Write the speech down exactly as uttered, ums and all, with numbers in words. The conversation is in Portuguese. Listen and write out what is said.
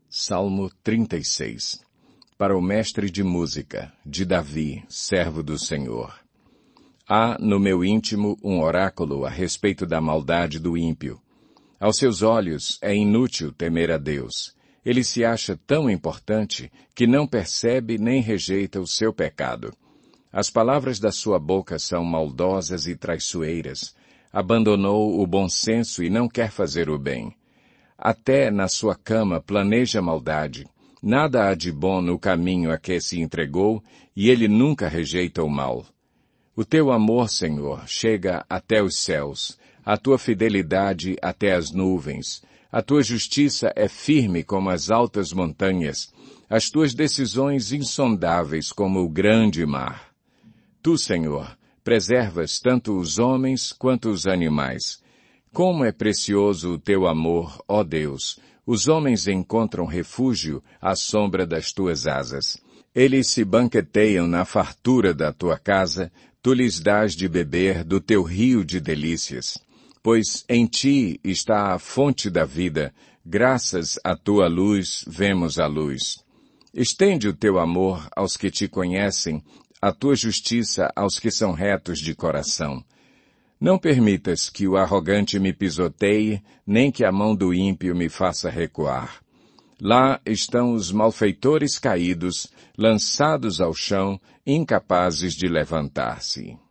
Salmo trinta e seis. Para o mestre de música, de Davi, servo do Senhor. Há no meu íntimo um oráculo a respeito da maldade do ímpio. Aos seus olhos é inútil temer a Deus. Ele se acha tão importante que não percebe nem rejeita o seu pecado. As palavras da sua boca são maldosas e traiçoeiras. Abandonou o bom senso e não quer fazer o bem. Até na sua cama planeja maldade. Nada há de bom no caminho a que se entregou, e ele nunca rejeita o mal. O teu amor, Senhor, chega até os céus, a tua fidelidade até as nuvens. A tua justiça é firme como as altas montanhas, as tuas decisões insondáveis como o grande mar. Tu, Senhor, preservas tanto os homens quanto os animais. Como é precioso o teu amor, ó Deus! Os homens encontram refúgio à sombra das tuas asas. Eles se banqueteiam na fartura da tua casa, tu lhes dás de beber do teu rio de delícias. Pois em ti está a fonte da vida, graças à tua luz vemos a luz. Estende o teu amor aos que te conhecem, a tua justiça aos que são retos de coração. Não permitas que o arrogante me pisoteie, nem que a mão do ímpio me faça recuar. Lá estão os malfeitores caídos, lançados ao chão, incapazes de levantar-se.